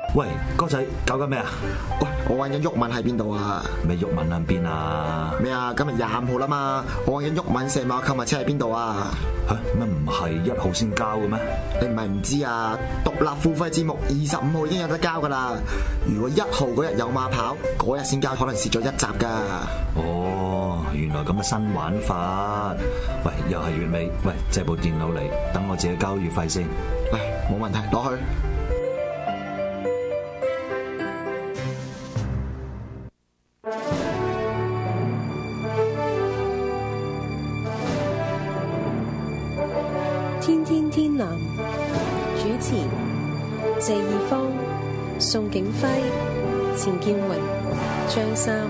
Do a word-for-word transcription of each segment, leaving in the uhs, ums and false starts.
喂，哥仔搞緊咩啊？ 喂，我揾緊毓民喺邊度啊？ 咩毓民喺邊啊？ 咩啊？今日廿五號啦嘛，我揾緊毓民石馬購物車喺邊度啊？ 吓乜唔係一號先交嘅咩？ 你唔係唔知啊？獨立付費節目二十五號已經有得交噶啦。如果一號嗰日有馬跑，嗰日先交，可能蝕咗一集噶。 哦，原來咁嘅新玩法。喂，又係月尾，喂，借部電腦嚟，等我自己交月費先。 嚟，冇問題，攞去。 天天天藍主持謝義方、宋景輝、錢建榮、張三。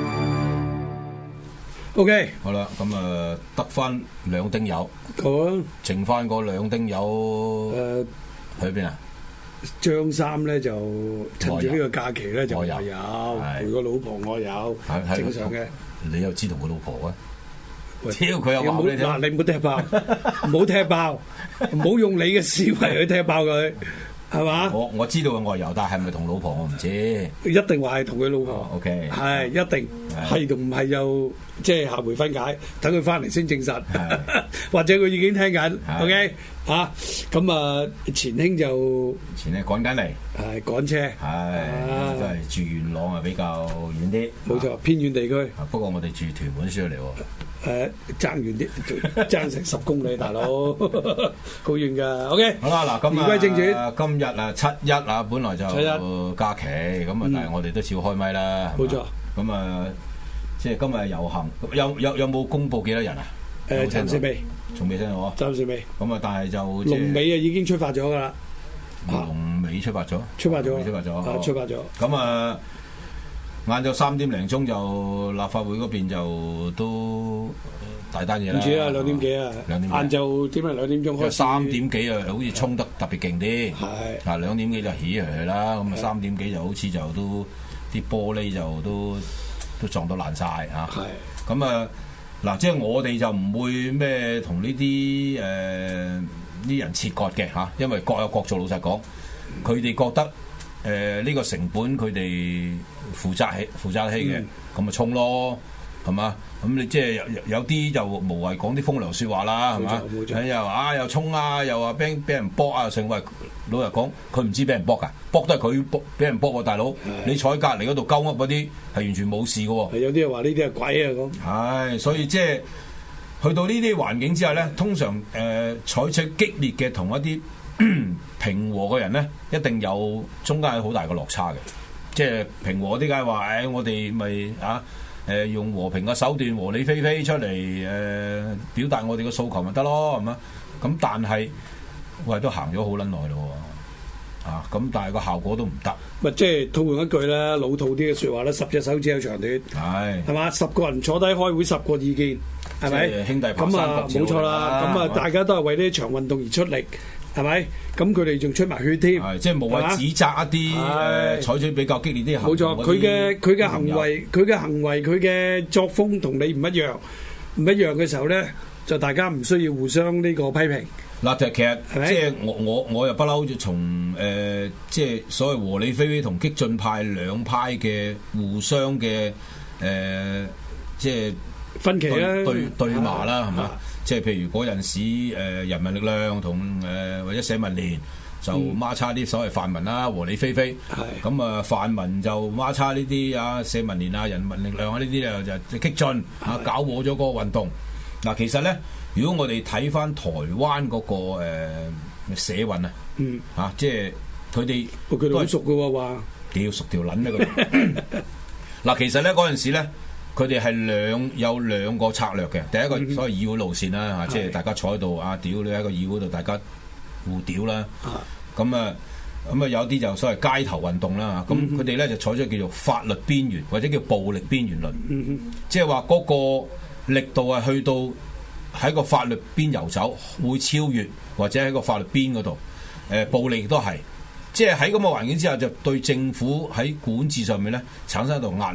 OK， 好啦，咁啊得翻兩丁友， 好啊， 剩翻個兩丁友誒去邊啊？ 張三咧就趁住呢個假期咧就外遊， 係陪個老婆外遊， 係正常嘅。 你又知道佢老婆啊？ 喂超佢又話俾你聽， 嗱你唔好踢爆，唔好踢爆，唔好用你嘅思維去踢爆佢，係嘛？ 我我知道佢外遊，但係咪同老婆我唔知。 一定話係同佢老婆。 O K， 係一定係同唔係就即係下回分解，等佢翻嚟先證實，或者佢已經聽緊。O K，啊咁啊，前兄就前咧趕緊嚟， 係趕車， 係都係住元朗啊，比較遠啲。 冇錯，偏遠地區。 不過我哋住屯門書嚟喎。 誒爭遠啲，爭成十公里，大佬好遠噶。OK， 好啦，嗱咁言歸正傳， 今日啊七一啊，本來就假期咁啊，但係我哋都少開咪啦。 冇錯。 咁啊，即係今日遊行，有有有冇公佈幾多人啊？ 誒，暫時未， 從未聽到啊。 暫時未。 咁啊，但係就龍尾啊已經出發咗噶啦。 龍尾出發咗， 出發咗， 出發咗， 啊，出發咗。 咁啊。晏晝三點零鐘就立法會嗰邊就都大單嘢啦。 唔知啊，兩點幾啊？ 兩點。 晏晝點啊？兩點鐘開始。 三點幾啊，好似衝得特別勁啲。 係。 嗱兩點幾就起嚟啦，咁啊三點幾就好似就都啲玻璃就都都撞到爛晒嚇。係。咁啊嗱，即係我哋就唔會咩同呢啲誒啲人切割嘅嚇，因為各有各做。老實講，佢哋覺得。誒呢、呃這個成本佢哋負責起負責起嘅，咁咪衝咯，係嘛？咁你即係有有啲就無謂講啲風涼説話啦，係嘛？又話啊又衝啊，又話俾俾人搏啊，成為老實講，佢唔知俾人搏㗎，搏都係佢搏俾人搏喎，大佬。你坐喺隔離嗰度鳩噏嗰啲係完全冇事嘅喎。 有啲人話呢啲係鬼啊咁。 係，所以即係去到呢啲環境之下咧，通常誒、呃、採取激烈嘅同一啲。平和嘅人咧，一定有中間有好大嘅落差嘅。即係平和啲梗係話，誒、哎、我哋咪啊誒、呃、用和平嘅手段和理非非出嚟誒、呃、表達我哋嘅訴求咪得咯，係嘛？咁但係喂都行咗好撚耐咯，啊咁但係個效果都唔得。 咪即係套用一句啦，老套啲嘅説話啦，十隻手指有長短，係係嘛？十個人坐低開會，十個意見，係咪？ 兄弟咁啊冇錯啦，咁啊大家都係為呢場運動而出力。係咪？咁佢哋仲出埋血添， 即係無謂指責一啲誒採取比較激烈啲行為。 冇錯，佢嘅佢嘅行為，佢嘅行為，佢嘅作風同你唔一樣，唔一樣嘅時候咧，就大家唔需要互相呢個批評。 嗱，就其實即係我我我又不嬲就從誒即係所謂和理非非同激進派兩派嘅互相嘅誒即係分歧啦， 對對罵啦，係嘛？即係譬如嗰陣時誒、呃、人民力量同誒、呃、或者社民連就孖叉啲所謂泛民啦，和理非非。係咁啊，泛民就孖叉呢啲啊，社民連啊，人民力量啊呢啲啊就激進啊，搞和咗嗰個運動。嗱、啊，其實咧，如果我哋睇翻台灣嗰、那個誒、呃、社運啊，嗯啊，即係佢哋佢哋好熟嘅喎，話屌熟條撚咧佢。嗱，其實咧嗰陣時咧。佢哋係兩有兩個策略嘅，第一個所謂議會路線啦，嚇、嗯，即係大家坐喺度啊，屌你喺個議會度，大家互屌啦。咁啊，咁啊有啲就所謂街頭運動啦，咁佢哋咧就採取叫做法律邊緣或者叫暴力邊緣論，嗯、即係話嗰個力度係去到喺個法律邊遊走，會超越或者喺個法律邊嗰度，誒、呃、暴力亦都係，即係喺咁嘅環境之下，就對政府喺管治上面咧產生一度壓力。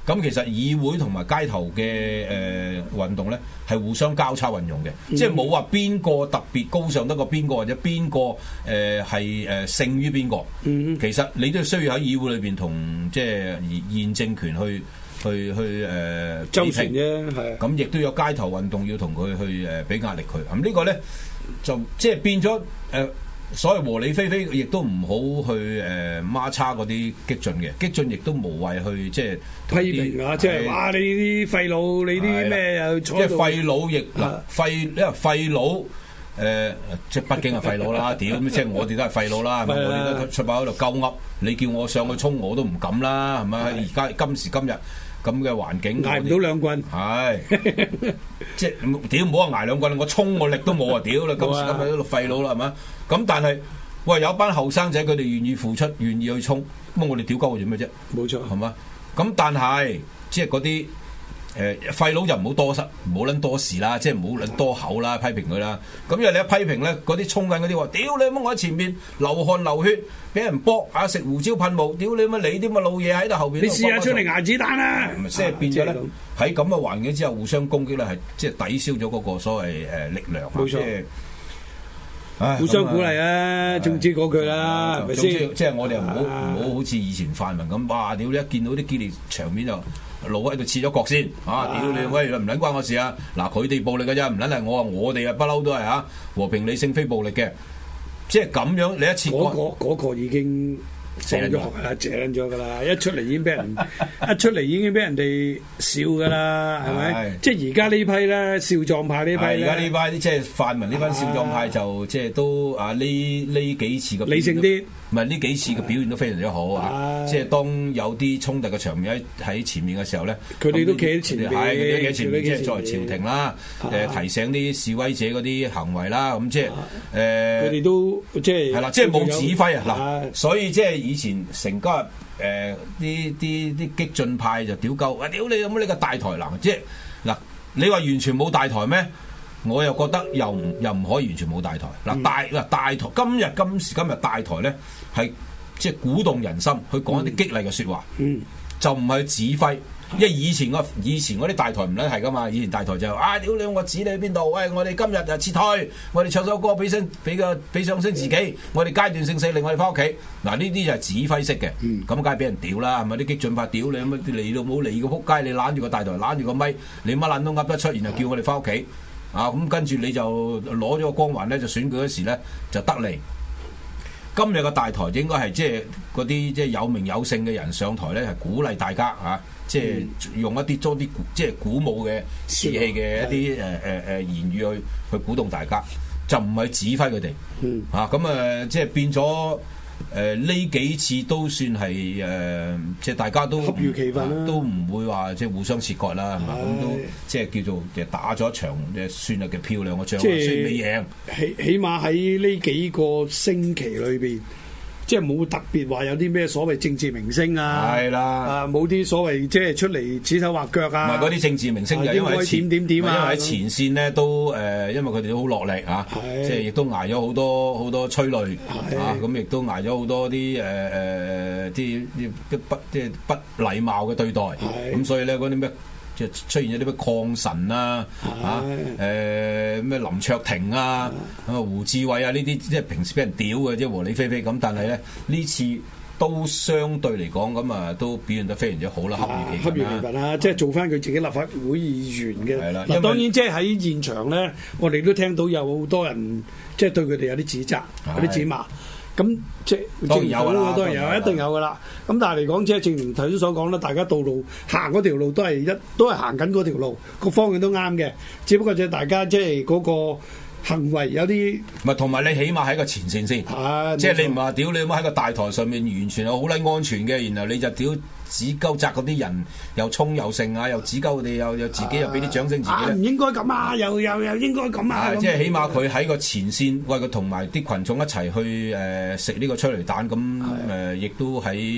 咁其實議會同埋街頭嘅誒、呃、運動咧係互相交叉運用嘅，嗯、即係冇話邊個特別高尚得過邊個，或者邊個誒係誒勝於邊個。嗯、其實你都需要喺議會裏邊同即係現政權去去去誒、呃、 周旋啫，係。 咁亦都有街頭運動要同佢去誒俾壓力佢。咁呢個咧就即係變咗誒。呃所謂和理非非，亦都唔好去誒孖叉嗰啲激進嘅，激進亦都無謂去即係批評啊！即係話你啲廢佬，你啲咩又即係廢佬亦嗱廢，因為廢佬誒即係畢竟係廢佬啦，屌即係我哋都係廢佬啦，係咪？我哋都出擺喺度鳩噏，你叫我上去衝我都唔敢啦，係咪？而家今時今日咁嘅環境， 捱唔到兩棍， 係即係屌唔好話捱兩棍，我衝我力都冇啊！屌啦，今時今日喺度廢佬啦，係咪？咁但係，喂有班後生仔佢哋願意付出，願意去衝，咁我哋屌鳩佢做咩啫？ 冇錯， 係嘛？咁但係即係嗰啲誒廢佬就唔好多失，唔好撚多事啦，即係唔好撚多口啦，批評佢啦。咁因為你一批評咧，嗰啲衝緊嗰啲話，屌你乜我喺前面流汗流血，俾人搏啊食胡椒噴霧，屌你乜你啲乜老嘢喺度後邊。 你試下出嚟捱子彈啦！ 咪即係變咗咧，喺咁嘅環境之下互相攻擊咧，係即係抵消咗嗰個所謂誒力量。 冇錯。互相鼓勵啊，總之嗰句啦，係咪先？ 即係我哋唔好唔好好似以前泛民咁，哇！屌你一見到啲激烈場面就老喺度切咗角先，啊！屌你喂，唔撚關我事啊！嗱，佢哋暴力嘅啫，唔撚係我啊！我哋啊不嬲都係嚇和平理性非暴力嘅，即係咁樣你一切嗰個嗰個已經。正咗啦，正咗噶啦！一出嚟已經俾人一出嚟已經俾人哋笑噶啦，係咪？即係而家呢批咧，少壯派呢批咧， 而家呢批即係泛民呢班少壯派就即係都啊呢呢幾次嘅理性啲， 唔係呢幾次嘅表現都非常之好啊！即係當有啲衝突嘅場面喺喺前面嘅時候咧， 佢哋都企喺前面， 係佢哋企喺前面，即係作為朝廷啦，誒提醒啲示威者嗰啲行為啦，咁即係誒， 佢哋都即係係啦，即係冇指揮啊嗱，所以即係。以前成家誒啲啲啲激進派就屌鳩，哇屌你有冇呢個大台南？即係嗱，你話完全冇大台咩？我又覺得又唔又唔可以完全冇大台。嗱大嗱大台，今日今時今日大台咧係即係鼓動人心，去講一啲激勵嘅説話，嗯、就唔係指揮。因為以前個以前嗰啲大台唔撚係噶嘛，以前大台就啊屌你我指你喺邊度？喂，我哋今日就撤退，我哋唱首歌俾聲俾個俾上聲自己，我哋階段性勝利，我哋翻屋企。嗱呢啲就係指揮式嘅，咁梗係俾人屌啦，係咪啲激進派屌你咁啊？嚟到冇嚟個撲街，你攬住個大台，攬住個咪，你乜撚都噏得出，然後叫我哋翻屋企啊！咁跟住你就攞咗個光環咧，就選舉嗰時咧就得嚟。今日個大台應該係即係嗰啲即係有名有姓嘅人上台咧，係鼓勵大家嚇。啊即係用一啲多啲即係鼓舞嘅士氣嘅一啲誒誒誒言語去去鼓動大家，就唔係指揮佢哋。嗯、啊咁啊，即係變咗誒呢幾次都算係誒、呃，即係大家都恰如其分啦， 都唔會話即係互相切割啦，係嘛？咁都即係叫做誒打咗一場誒算係嘅漂亮嘅仗，雖然未贏。 起起碼喺呢幾個星期裏邊。即係冇特別話有啲咩所謂政治明星啊，係啦，啊冇啲所謂即係出嚟指手畫腳啊， 唔係嗰啲政治明星就因為喺點點點啊， 因為喺前線咧都誒、呃，因為佢哋都好落力啊，即係亦都捱咗好多好多催淚啊，咁亦都捱咗好多啲誒誒啲啲不即係不禮貌嘅對待，咁所以咧嗰啲咩？即係出現咗啲咩抗神啊，嚇誒咩林卓廷啊，啊胡志偉啊呢啲，即係平時俾人屌嘅，即係和理非非咁。但係咧呢次都相對嚟講咁啊，都表現得非常之好啦，恰如其分啦。恰如其分啦， 即係做翻佢自己立法會議員嘅。 係啦， 嗱當然即係喺現場咧，我哋都聽到有好多人即係對佢哋有啲指責，有啲指罵。咁即係當然有啦， 當然有，一定有噶啦。咁但係嚟講，即係正如頭先所講啦，大家道路行嗰條路都係一都係行緊嗰條路，個方向都啱嘅。只不過就大家即係嗰個行為有啲唔係，同埋你起碼喺個前線先， 啊、 即係你唔話屌你冇喺個大台上面完全係好撚安全嘅，然後你就屌指鳩責嗰啲人又衝又勝啊，又指鳩佢哋又又自己又俾啲掌聲自己咧，唔、 啊、應該咁啊，又又又應該咁啊， 啊即係起碼佢喺個前線為佢同埋啲群眾一齊去誒食呢個催淚彈咁誒，亦、呃、都喺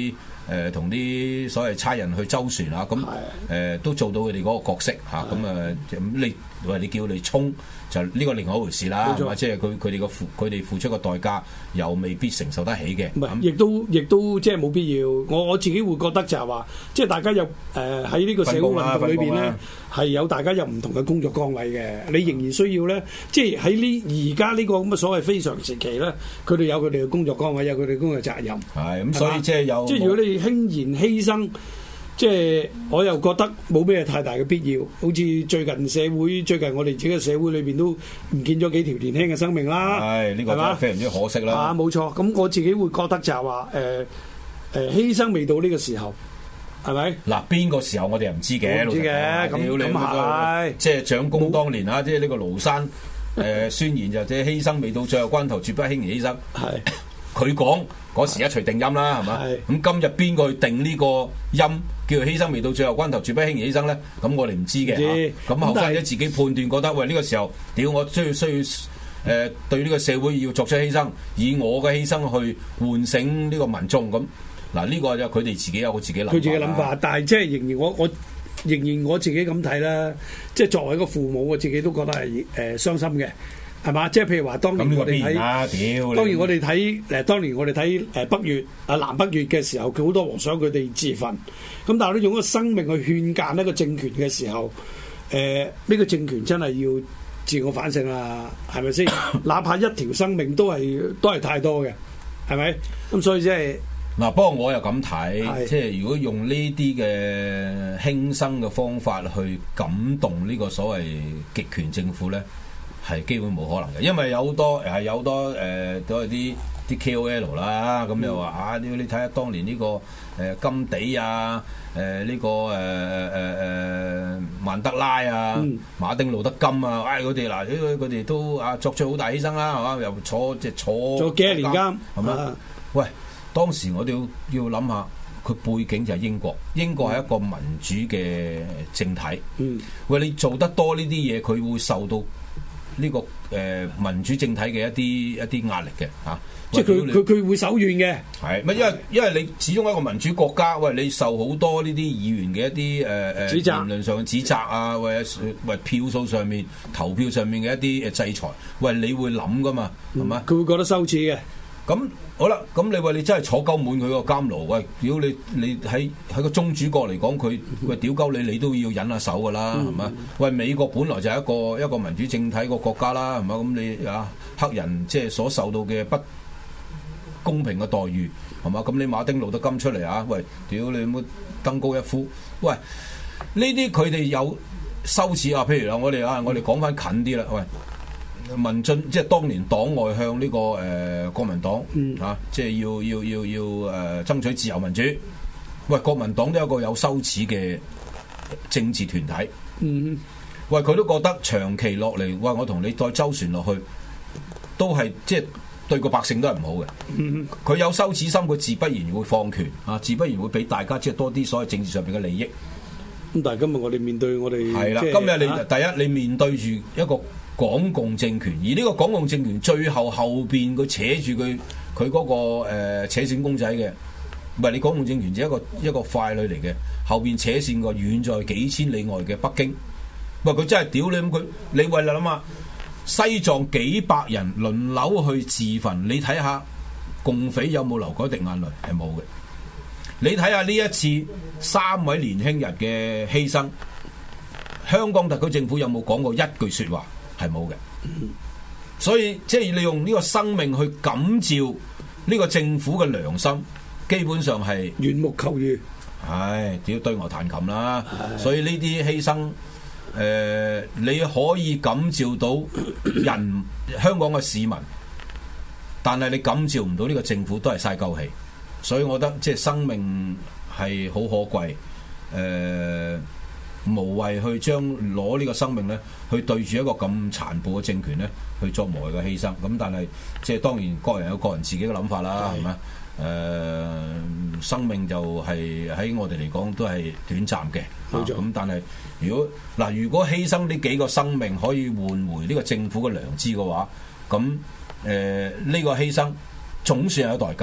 誒同啲所謂差人去周旋啊，咁誒、呃、都做到佢哋嗰個角色嚇，咁啊咁你話你叫你衝就呢個另外一回事啦，係嘛？即係佢佢哋個付佢哋付出嘅代價又未必承受得起嘅。 唔係，亦都亦都即係冇必要。我我自己會覺得就係話，即係大家有誒喺呢個社會運動裏邊咧，係有大家有唔同嘅工作崗位嘅。你仍然需要咧，即係喺呢而家呢個咁嘅所謂非常時期咧，佢哋有佢哋嘅工作崗位，有佢哋工作責任。 係咁，所以即係有。 即係如果你輕言犧牲。即係我又覺得冇咩太大嘅必要，好似最近社會最近我哋自己嘅社會裏邊都唔見咗幾條年輕嘅生命啦， 係呢、這個真係非常之可惜啦。 啊，冇錯，咁我自己會覺得就係話誒誒犧牲未到呢個時候，係咪？嗱，邊個時候我哋又唔知嘅，唔知嘅，咁咁係，即係蔣公當年啊，即係呢個廬山誒、呃、宣言就即係犧牲未到最後關頭，絕不輕易犧牲。係佢講嗰時一錘定音啦，係嘛？咁今日邊個去定呢個音？叫做犧牲未到最後關頭，絕不輕易犧牲咧。咁我哋唔知嘅。咁後生仔自己判斷覺得，喂呢、這個時候，屌我需要需要誒、呃、對呢個社會要作出犧牲，以我嘅犧牲去喚醒呢個民眾。咁嗱呢個就佢哋自己有個自己諗法。佢自己諗法，但係即係仍然我我仍然我自己咁睇啦。即係作為一個父母，我自己都覺得係誒、呃、傷心嘅。係嘛？即係譬如話，當年我哋睇，啊、當然我哋睇誒，當年我哋睇誒北越啊南北越嘅時候，佢好多和尚佢哋自焚，咁但係咧用個生命去勸諫一個政權嘅時候，誒、呃、呢、這個政權真係要自我反省啦，係咪先？哪怕一條生命都係都係太多嘅，係咪？咁所以即係嗱，不過我又咁睇，即係如果用呢啲嘅輕生嘅方法去感動呢個所謂極權政府咧。係基本冇可能嘅，因為有好多係有好多誒、呃、都係啲啲 K O L 啦，咁又話啊，你你睇下當年呢、這個誒、呃、甘地啊，誒、呃、呢、這個誒誒誒曼德拉啊，嗯、馬丁路德金啊，唉佢哋嗱，佢哋都啊作出好大犧牲啦，係嘛？又坐即係坐坐幾年監，係咪啊？喂，當時我哋要要諗下，佢背景就係英國，英國係一個民主嘅政體。嗯，喂，你做得多呢啲嘢，佢會受到呢、這個誒、呃、民主政體嘅一啲一啲壓力嘅嚇，啊、即係佢佢佢會手軟嘅，係咪？因為因為你始終一個民主國家，喂，你受好多呢啲議員嘅一啲誒誒言論上嘅指責啊，或者喂票數上面投票上面嘅一啲誒制裁，喂，你會諗噶嘛，係嘛、嗯？佢會覺得羞恥嘅。咁好啦，咁你話你真係坐鳩滿佢個監牢，喂，屌你你喺喺個宗主國嚟講，佢喂屌鳩你，你都要忍下手噶啦，係嘛？喂，美國本來就係一個一個民主政體個國家啦，係嘛？咁你啊黑人即係所受到嘅不公平嘅待遇，係嘛？咁你馬丁路德金出嚟啊，喂，屌你冇登高一呼，喂，呢啲佢哋有羞恥啊，譬如啊，我哋啊，我哋講翻近啲啦，喂。民進即係當年黨外向呢、這個誒、呃、國民黨、嗯、啊，即係要要要要誒、呃、爭取自由民主。喂，國民黨都有一個有羞恥嘅政治團體。嗯，喂，佢都覺得長期落嚟，喂，我同你再周旋落去，都係即係對個百姓都係唔好嘅。嗯，佢有羞恥心，佢自不然會放權啊，自不然會俾大家即係多啲所謂政治上邊嘅利益。咁但係今日我哋面對我哋係啦，今日你、啊、第一你面對住一個港共政權，而呢個港共政權最後後邊佢扯住佢佢嗰個誒、呃、扯線公仔嘅，唔係你港共政權只係一個一個傀儡嚟嘅，後邊扯線個遠在幾千里外嘅北京，喂，佢真係屌你咁佢，你為你諗下西藏幾百人輪流去自焚，你睇下共匪有冇流過一滴眼淚？係冇嘅。你睇下呢一次三位年輕人嘅犧牲，香港特區政府有冇講過一句説話？係冇嘅，所以即係你用呢個生命去感召呢個政府嘅良心，基本上係緣木求魚。唉，只要對牛彈琴啦。所以呢啲犧牲，誒、呃，你可以感召到人香港嘅市民，但係你感召唔到呢個政府，都係嘥鳩氣。所以我覺得即係生命係好可貴，誒、呃。無謂去將攞呢個生命咧，去對住一個咁殘暴嘅政權咧，去作無謂嘅犧牲。咁但係即係當然，個人有個人自己嘅諗法啦，係咪？誒、呃，生命就係喺我哋嚟講都係短暫嘅。冇錯。咁、啊、但係如果嗱，如果犧牲呢幾個生命可以換回呢個政府嘅良知嘅話，咁誒呢個犧牲總算有代價。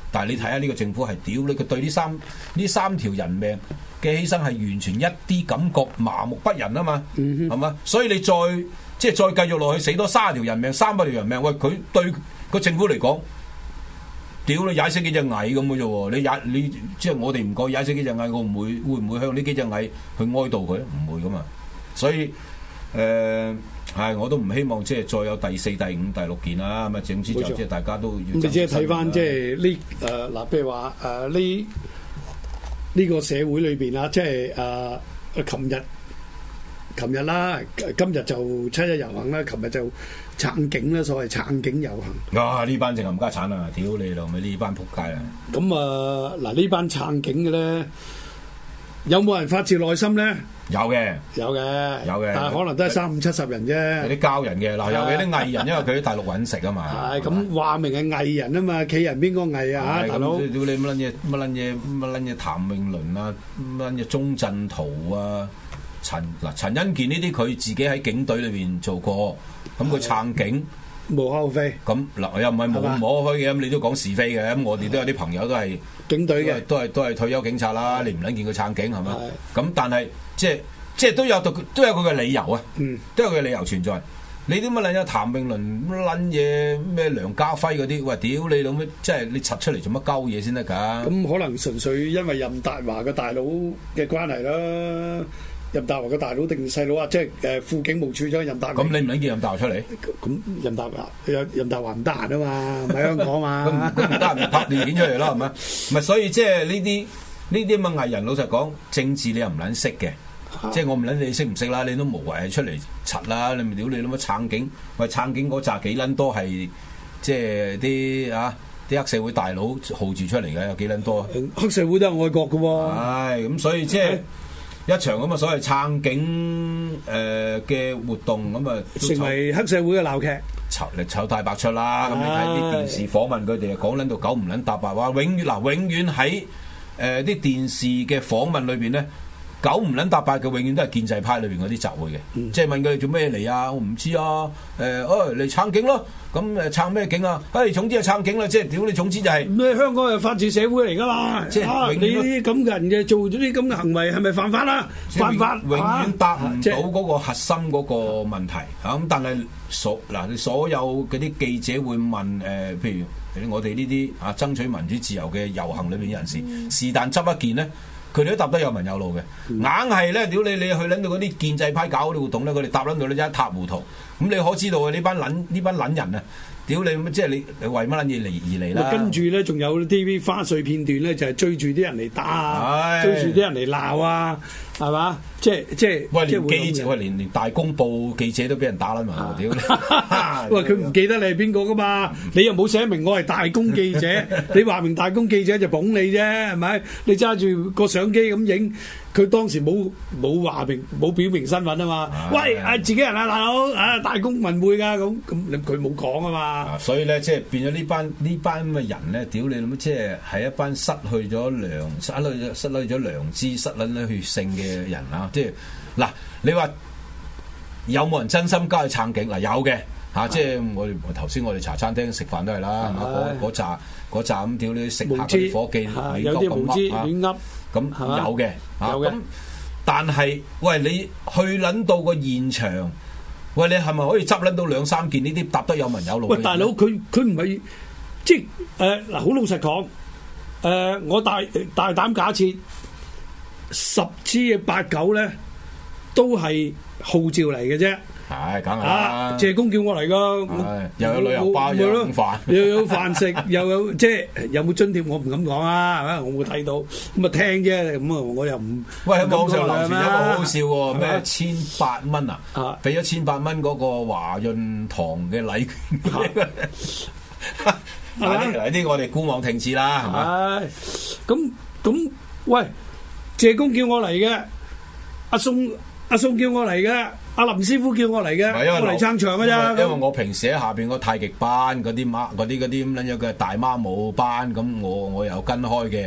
但係你睇下呢個政府係屌你，佢對呢三呢三條人命嘅犧牲係完全一啲感覺麻木不仁啊嘛，係嘛、嗯？所以你再即係再繼續落去死多三十條人命、三百條人命，喂佢對個政府嚟講，屌你踩死幾隻蟻咁嘅啫喎！你踩你即係我哋唔覺踩死幾隻蟻，我唔會會唔會向呢幾隻蟻去哀悼佢？唔會噶嘛。所以誒係我都唔希望即係再有第四、第五、第六件啦。咁啊，總之就即係大家都要。咁你即係睇翻即係呢誒嗱，譬如話誒呢呢個社會裏邊啊，即係誒琴日琴日啦，今日就七一遊行啦，琴日就撐警啦，所謂撐警遊行。啊！呢班淨係冚家鏟啊！屌你老味呢班仆街啊！咁啊嗱，呢班撐警嘅咧，有冇人發自內心咧？有嘅，有嘅，有嘅，但係可能都係三五七十人啫。有啲交人嘅嗱，有嘅啲藝人，因為佢喺大陸揾食啊嘛。係咁話明係藝人啊嘛，企人邊個藝啊？大佬，屌你乜撚嘢乜撚嘢乜撚嘢譚詠麟啊，乜撚嘢鐘鎮濤啊，陳嗱陳欣健呢啲佢自己喺警隊裏邊做過，咁佢撐警。無可厚非，咁嗱又唔係冇無可嘅，咁你都講是非嘅，咁我哋都有啲朋友都係警隊嘅，都係都係退休警察啦，你唔撚見佢撐警係嘛？咁但係即係即係都有都有佢嘅理由啊，都有佢嘅理由存在。你啲乜撚嘢譚詠麟乜撚嘢咩梁家輝嗰啲，喂屌你老咩，即係你拆出嚟做乜鳩嘢先得㗎？咁可能純粹因為任達華嘅大佬嘅關係啦。任達華嘅大佬定細佬啊，即係誒副警務處長任達華。咁你唔撚見任達華出嚟？咁任達華任任達華唔得閒啊嘛，唔喺香港嘛。咁唔得閒拍電影出嚟咯，係咪？唔係，所以即係呢啲呢啲咁嘅藝人，老實講，政治你又唔撚識嘅，啊、即係我唔撚你識唔識啦，你都無謂係出嚟柒啦，你咪屌你諗乜撐警？喂，撐警嗰扎幾撚多係即係啲啊啲黑社會大佬號住出嚟嘅，有幾撚多？黑社會都係愛國嘅喎。係咁，所以即係。一場咁啊，所謂撐警誒嘅、呃、活動咁啊，成為黑社會嘅鬧劇，醜嚟醜大白出啦！咁你睇啲電視訪問佢哋，講撚到九唔撚搭八，話永遠嗱，永遠喺誒啲電視嘅訪問裏邊咧，九唔撚搭八嘅，永遠都係建制派裏邊嗰啲集會嘅，嗯、即係問佢哋做咩嚟啊？我唔知啊，誒、呃，哦嚟撐警咯。咁誒撐咩警啊？誒總之係撐警啦，即係屌你總之就係、是、咩香港係法治社會嚟㗎嘛？即係、啊、你啲咁嘅人嘅做咗啲咁嘅行為係咪犯法啦、啊？犯法永遠答唔到嗰個核心嗰個問題嚇。咁、啊、但係所嗱你所有嗰啲記者會問誒、呃，譬如我哋呢啲啊爭取民主自由嘅遊行裏邊人士，是但執一件咧。佢哋都答得有文有路嘅，硬係咧屌你！你去撚到嗰啲建制派搞嗰啲活動咧，佢哋答撚到你一塌糊塗。咁你可知道啊？呢班撚呢班撚人啊！屌你！即係你你為乜撚嘢嚟而嚟啦？跟住咧，仲有 T V 花絮片段咧，就係、是、追住啲人嚟打啊，唉追住啲人嚟鬧啊，係嘛？即係即係喂，連記者喂，連連大公報記者都俾人打撚埋喎！屌你！喂，佢唔記得你係邊個噶嘛？你又冇寫明我係大公記者，你話明大公記者就捧你啫，係咪？你揸住個相機咁影。佢當時冇冇話明冇表明身份啊嘛，啊喂啊自己人啊大佬啊大公文匯噶咁咁，佢冇講啊嘛，啊所以咧即係變咗呢班呢班咁嘅人咧，屌你諗即係係一班失去咗良失去失去咗良知失撚咗血性嘅人啊！即係嗱，你話有冇人真心加去撐警嗱？有嘅嚇，即係我哋頭先我哋茶餐廳食飯都係啦，係嘛？嗰嗰扎嗰扎咁屌你食客啲夥計，有啲無知亂噏。咁有嘅，有嘅。但係，喂，你去撚到個現場，喂，你係咪可以執撚到兩三件呢啲答得有文有路？喂，大佬，佢佢唔係即係誒嗱，好、呃、老實講，誒、呃，我大大膽假設十之嘅八九咧，都係號召嚟嘅啫。係，梗係啦！謝公叫我嚟噶，又有旅遊包，又有飯，又有飯食，又有即係有冇津貼，我唔敢講啊！係咪？我冇睇到，咁啊聽啫，咁啊我又唔。喂，喺網上流傳一個好好笑喎，咩千八蚊啊？俾咗千八蚊嗰個華潤堂嘅禮券。嗱呢啲我哋姑妄聽之啦，係咪？咁咁，喂，謝公叫我嚟嘅，阿宋阿宋叫我嚟嘅。阿林師傅叫我嚟嘅，我嚟撐場嘅啫。因為我平時喺下邊個太極班嗰啲媽嗰啲嗰啲咁樣嘅大媽舞班，咁我我有跟開嘅。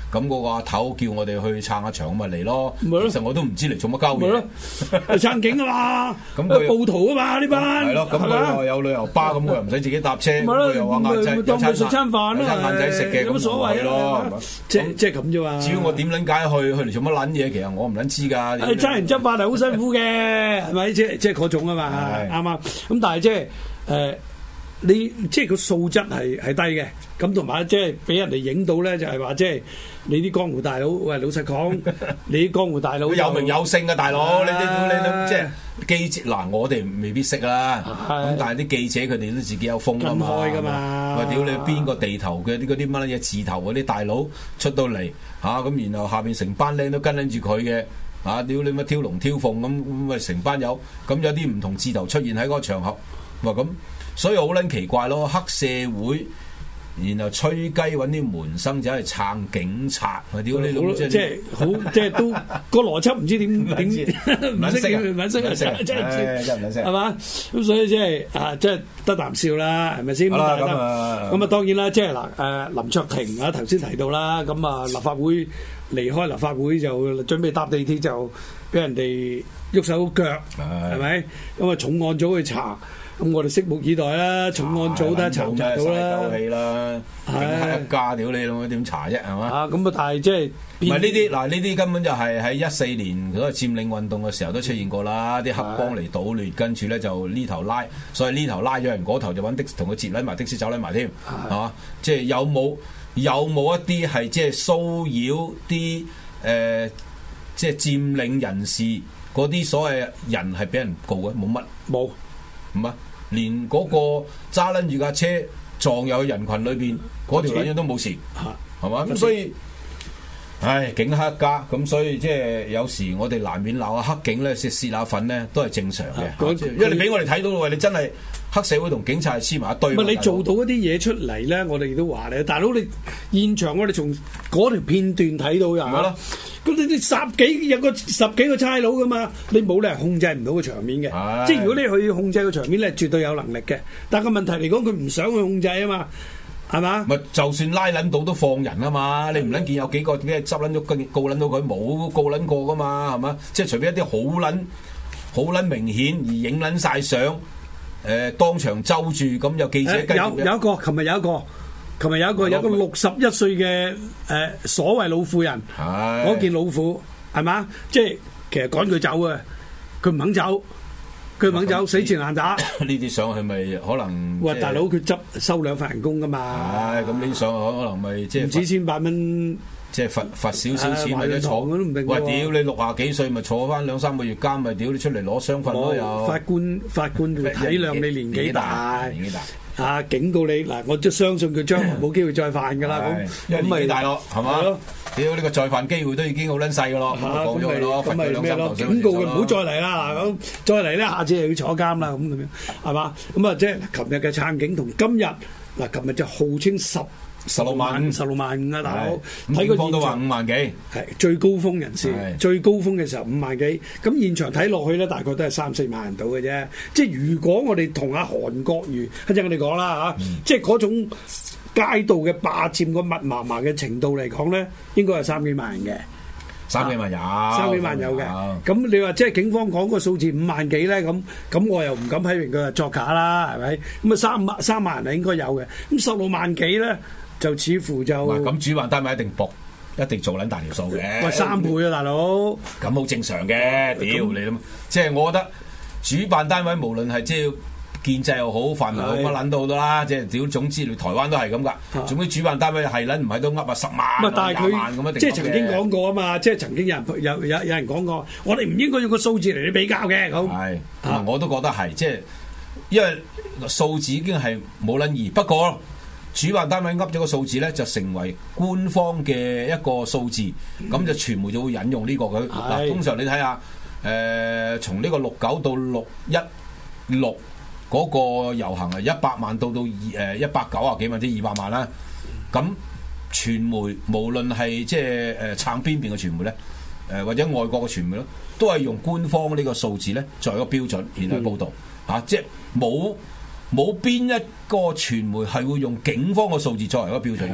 咁嗰個阿頭叫我哋去撐下場咪嚟咯。其實我都唔知嚟做乜鳩嘢。 去撐警啊嘛，咁佢報途啊嘛呢班。 係咯，咁佢又有旅遊巴，咁我又唔使自己搭車。佢又話晏仔有餐食餐飯啦， 晏仔食嘅， 有乜所謂咯？即即係咁啫嘛。 至於我點撚解去去嚟做乜撚嘢，其實我唔撚知㗎。 誒揸人執法係好辛苦嘅，係咪？即即係嗰種啊嘛，啱啱。咁但係即係誒。你即係個素質係係低嘅，咁同埋即係俾人哋影到咧，就係話即係你啲江湖大佬，喂老實講，你啲江湖大佬有名有姓嘅大佬，你你你即係記者嗱，我哋未必識啦，咁但係啲記者佢哋都自己有風啊嘛， 開㗎嘛， 喂屌你邊個地頭嘅啲嗰啲乜嘢字頭嗰啲大佬出到嚟嚇，咁然後下邊成班靚都跟緊住佢嘅。啊！屌你乜挑龍挑鳳咁咁咪成班友，咁有啲唔同字頭出現喺嗰個場合，話咁，所以好撚奇怪咯。黑社會，然後吹雞揾啲門生仔嚟撐警察，屌你老即係好，即係都個邏輯唔知點點唔識唔識唔識，真係唔知係嘛？咁所以即係啊，即係得啖笑啦，係咪先？ 好啦，咁啊， 咁啊當然啦，即係嗱誒林卓廷啊頭先提到啦，咁啊立法會。離開立法會就準備搭地鐵就俾人哋喐手喐腳，係咪？咁啊重案組去查，咁我哋拭目以待啦。重案組都查唔查到啦？ 鬥氣啦，警黑一家屌你老母點查啫係嘛？ 啊咁啊！但係即係唔係呢啲嗱？呢啲根本就係喺一四年嗰個佔領運動嘅時候都出現過啦。啲黑幫嚟搗亂，跟住咧就呢頭拉，所以呢頭拉咗人，嗰頭就揾的同佢截撚埋的士走撚埋添，係嘛？即係有冇？有冇一啲係即係騷擾啲誒，即係佔領人士嗰啲所謂人係俾人告嘅？冇乜，冇，唔啊，連嗰個揸撚住架車撞入去人群裏邊嗰條撚樣都冇事，係嘛？咁所以，唉，警黑一家，咁所以即係有時我哋難免鬧下黑警咧，泄泄下憤咧，都係正常嘅。因為你俾我哋睇到喂，你真係。黑社會同警察係黐埋一堆。唔係你做到一啲嘢出嚟咧，我哋都話你，大佬你現場我哋從嗰條片段睇到又係咯。咁你你十幾有個十幾個差佬噶嘛，你冇理由控制唔到個場面嘅。 唉即係如果你去控制個場面咧，絕對有能力嘅。但係個問題嚟講，佢唔想去控制啊嘛，係嘛？咪就算拉撚到都放人啊嘛，你唔撚見有幾個咩執撚咗告撚到佢冇告撚過噶嘛，係嘛？即係除非一啲好撚好撚明顯而影撚晒相。誒、呃、當場揪住咁有記者繼續、呃、有有一個，琴日有一個，琴日有一個有一個六十一歲嘅誒所謂老婦人，嗰件老婦係嘛？即係其實趕佢走啊，佢唔肯走，佢唔肯走，死纏爛打。呢啲相係咪可能？喂，大佬佢執收兩份人工噶嘛？係咁呢啲相可能咪即係唔止千八蚊。即係罰罰少少錢或者坐，喂屌你六廿幾歲咪坐翻兩三個月監咪屌你出嚟攞雙份咯又。法官法官會體諒你年紀大，年紀大啊警告你嗱，我即係相信佢將來冇機會再犯㗎啦咁。咁咪大咯係嘛？屌呢個再犯機會都已經好撚細㗎咯，講咗佢咯，罰佢兩三嚿水。警告佢唔好再嚟啦嗱，咁再嚟咧下次又要坐監啦咁咁樣係嘛？咁啊即係琴日嘅撐警同今日嗱，琴日就號稱十。十六萬，十六萬啊！大佬，睇個現場都話五萬幾，係最高峰人士，最高峰嘅時候五萬幾。咁現場睇落去咧，大概都係三四萬人到嘅啫。即係如果我哋同阿韓國瑜，一陣我哋講啦嚇，嗯、即係嗰種街道嘅霸佔個密麻麻嘅程度嚟講咧，應該係三幾萬人嘅。三幾萬有，三幾萬有嘅。咁你話即係警方講個數字五萬幾咧，咁咁我又唔敢批評佢係作假啦，係咪？咁啊三萬三萬人係應該有嘅。咁十六萬幾咧？就似乎就咁主辦單位一定搏，一定做撚大條數嘅。喂，三倍啊，大佬！咁好正常嘅，屌你諗，即係我覺得主辦單位無論係即係建制又好，泛民好，乜撚都好多啦。即係屌總之，台灣都係咁噶。總之主辦單位係撚唔係都噏啊十萬、廿萬咁一定。即係曾經講過啊嘛，即係曾經有人有有有人講過，我哋唔應該用個數字嚟比較嘅。咁係，啊我都覺得係，即係因為數字已經係冇撚意義。不過主辦單位噏咗個數字咧，就成為官方嘅一個數字，咁、嗯、就傳媒就會引用呢、這個佢嗱。通常你睇下，誒、呃、從呢個六九到六一六嗰個遊行係一百萬到到誒一百九啊幾萬至二百萬啦。咁傳媒無論係即係誒撐邊邊嘅傳媒咧，誒、呃、或者外國嘅傳媒咯，都係用官方呢個數字咧作為一個標準，然後去報導嚇、嗯啊，即係冇。冇邊一個傳媒係會用警方嘅數字作為一個標準嘅，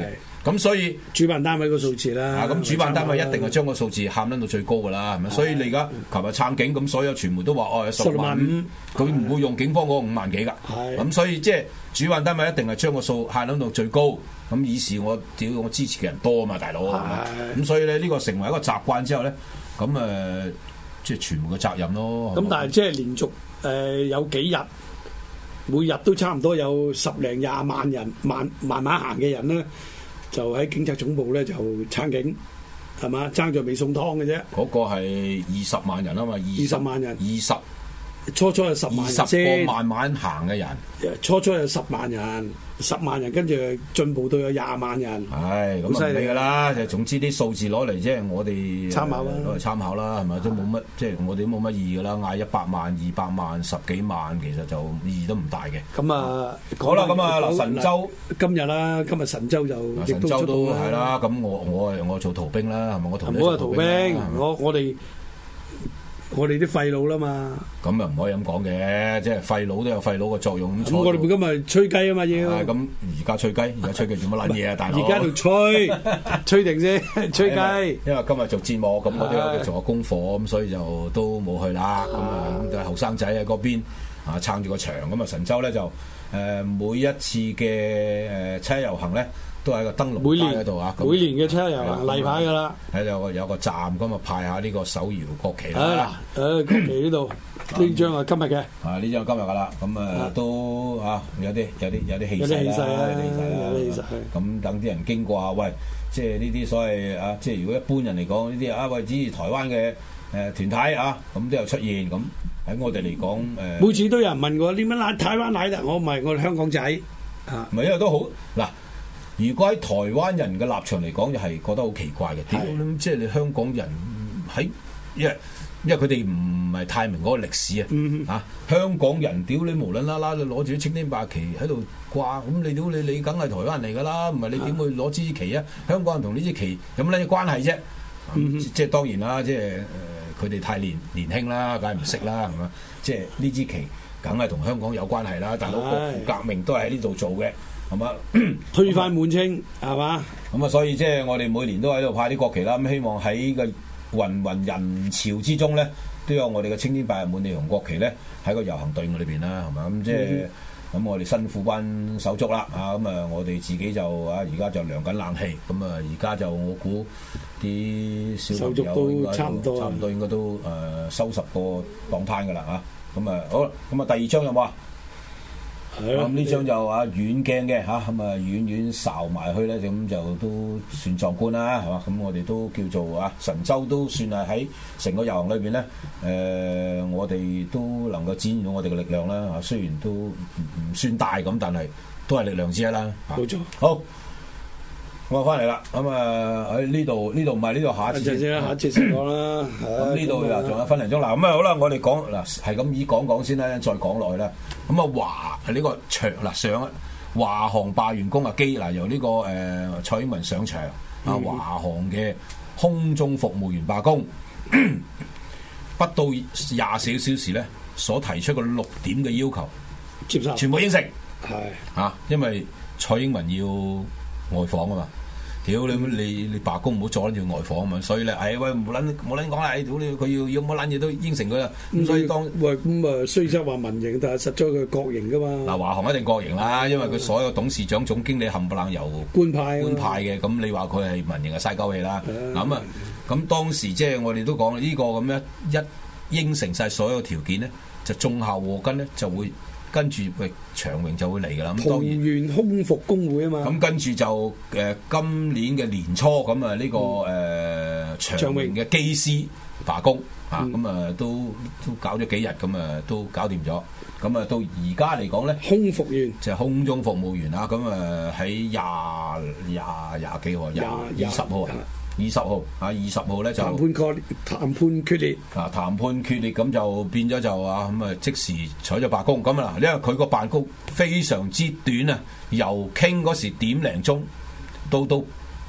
咁所以主辦單位個數字啦， 咁主辦單位一定係將個數字喊撚到最高㗎啦，係咪？所以你而家琴日撐警，咁所有傳媒都話哦十萬五，佢唔會用警方嗰五萬幾㗎。咁所以即係主辦單位一定係將個數喊撚到最高。咁以示我屌我支持嘅人多啊嘛，大佬。咁所以咧呢個成為一個習慣之後咧，咁誒即係傳媒嘅責任咯。 咁但係即係連續誒有幾日，每日都差唔多有十零廿萬人慢慢慢行嘅人咧。就喺警察總部咧就撐警，係嘛？爭在未送湯嘅啫。 嗰個係二十萬人啊嘛， 二十萬人， 二十初初係十萬人先， 二十個慢慢行嘅人， 初初有十萬人，十萬人跟住進步到有廿萬人。 係咁犀利㗎啦！就總之啲數字攞嚟即係我哋參考啦， 攞嚟參考啦，係咪？都冇乜，即係我哋都冇乜意義㗎啦。嗌一百萬、二百萬、十幾萬，其實就意義都唔大嘅。 咁啊， 好啦，咁啊嗱，神舟今日啦，今日神舟就神舟都係啦。咁我我我做逃兵啦，係咪？我逃兵。 我係逃兵，我我哋。我哋啲廢佬啦嘛， 咁又唔可以咁講嘅，即係廢佬都有廢佬嘅作用。 咁我哋今日吹雞啊嘛要。 咁而家吹雞，而家吹雞做乜撚嘢啊？大佬。 而家度吹，吹定先，吹雞。 因為今日做節目，咁我都有做下功課，咁所以就都冇去啦。咁啊，咁後生仔喺嗰邊啊撐住個場，咁啊神舟咧就誒每一次嘅誒七一遊行咧。都喺個燈籠街嗰度啊！ 每年嘅七一遊行例牌㗎啦， 喺有個有個站咁啊，派下呢個手搖國旗啦。誒國旗呢度呢張係今日嘅。 啊呢張今日㗎啦，咁啊都啊有啲有啲有啲氣勢啦，有啲氣勢啦，有啲氣勢。咁等啲人經過下，喂，即係呢啲所謂啊，即係如果一般人嚟講呢啲啊，喂支持台灣嘅誒團體啊，咁都有出現咁喺我哋嚟講誒。 每次都有人問我點樣嚟台灣嚟得，我唔係我哋香港仔啊， 唔係因為都好嗱。如果喺台灣人嘅立場嚟講，就係覺得好奇怪嘅。屌，即係你香港人喺，因為因為佢哋唔係太明嗰個歷史啊。嗯、啊，香港人屌你無論啦啦，你攞住啲青天白旗喺度掛，咁你屌你你梗係台灣人嚟㗎啦，唔係你點會攞支旗啊？香港人同呢支旗有乜撚嘢關係啫？嗯、即係當然啦，即係誒佢哋太年年輕啦，梗係唔識啦，係嘛？即係呢支旗梗係同香港有關係啦。大佬國父革命都係喺呢度做嘅。係嘛？ 推翻滿清係嘛？ 咁啊，所以即係我哋每年都喺度派啲國旗啦。咁希望喺個芸芸人潮之中咧，都有我哋嘅青天白日滿地紅國旗咧喺個遊行隊伍裏邊啦，係嘛？咁即係咁，嗯、我哋辛苦班手足啦，啊咁啊，我哋自己就啊而家就涼緊冷氣，咁啊而家就我估啲小朋友都差唔多，差唔多應該都誒、呃、收拾過檔攤㗎啦嚇。咁啊好啦，咁啊第二張有冇啊？咁呢張就啊遠鏡嘅嚇，咁啊遠遠睄埋去咧，咁就都算壯觀啦，係嘛？咁我哋都叫做啊神舟都算係喺成個遊行裏邊咧，誒、呃、我哋都能夠展現到我哋嘅力量啦。嚇，雖然都唔唔算大咁，但係都係力量之一啦。 冇錯。 好，我翻嚟啦。咁啊喺呢度呢度唔係呢度，下一次先啦，下一次先講啦。 咁呢度又仲有分零鐘啦。咁啊好啦，我哋講嗱係咁以講講先啦，再講落去啦。咁啊華呢個場嗱上華航罷完工啊機嗱由呢、這個誒、呃、蔡英文上場啊、嗯、華航嘅空中服務員罷工，不到廿四小時咧所提出嘅六點嘅要求， 接受全部應承係啊，因為蔡英文要外訪啊嘛。屌你你你罷工唔好阻撚住外訪啊嘛，所以咧，哎喂，冇撚冇撚講啦，屌你佢要要乜撚嘢都應承佢啦。咁所以當喂咁啊，雖則話民營，但係實在佢國營噶嘛。 嗱，華航一定國營啦，因為佢所有董事長、總經理冚唪唥由官派官派嘅，咁你話佢係民營嘅嘥鳩氣啦。咁啊，咁當時即係我哋都講呢個咁樣一應承晒所有條件咧，就種下禍根咧，就會。跟住喂長榮就會嚟㗎啦，咁當然。桃園空服工會啊嘛。 咁跟住就誒、呃、今年嘅年初咁啊呢個誒、呃、長榮嘅機師罷工嚇，咁、嗯、啊都都搞咗幾日，咁啊都搞掂咗。咁啊到而家嚟講咧， 空服員就係空中服務員啊，咁啊喺廿廿廿幾號，廿二十號啊。二十號啊，二十號咧就談判決談判決裂啊，談判決裂咁就變咗就啊咁啊即時採咗罷工咁啊，因為佢個辦公非常之短啊，由傾嗰時點零鐘到到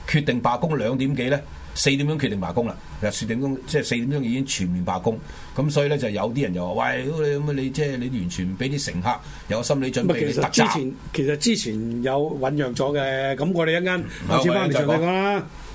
決定罷工兩點幾咧，四點鐘決定罷工啦。其實四點鐘即係四點鐘已經全面罷工，咁所以咧就有啲人就話：喂，你咁你即係你完全唔俾啲乘客有個心理準備。 其實之前其實之前有醖釀咗嘅，咁我哋一陣間下次翻嚟再講啦。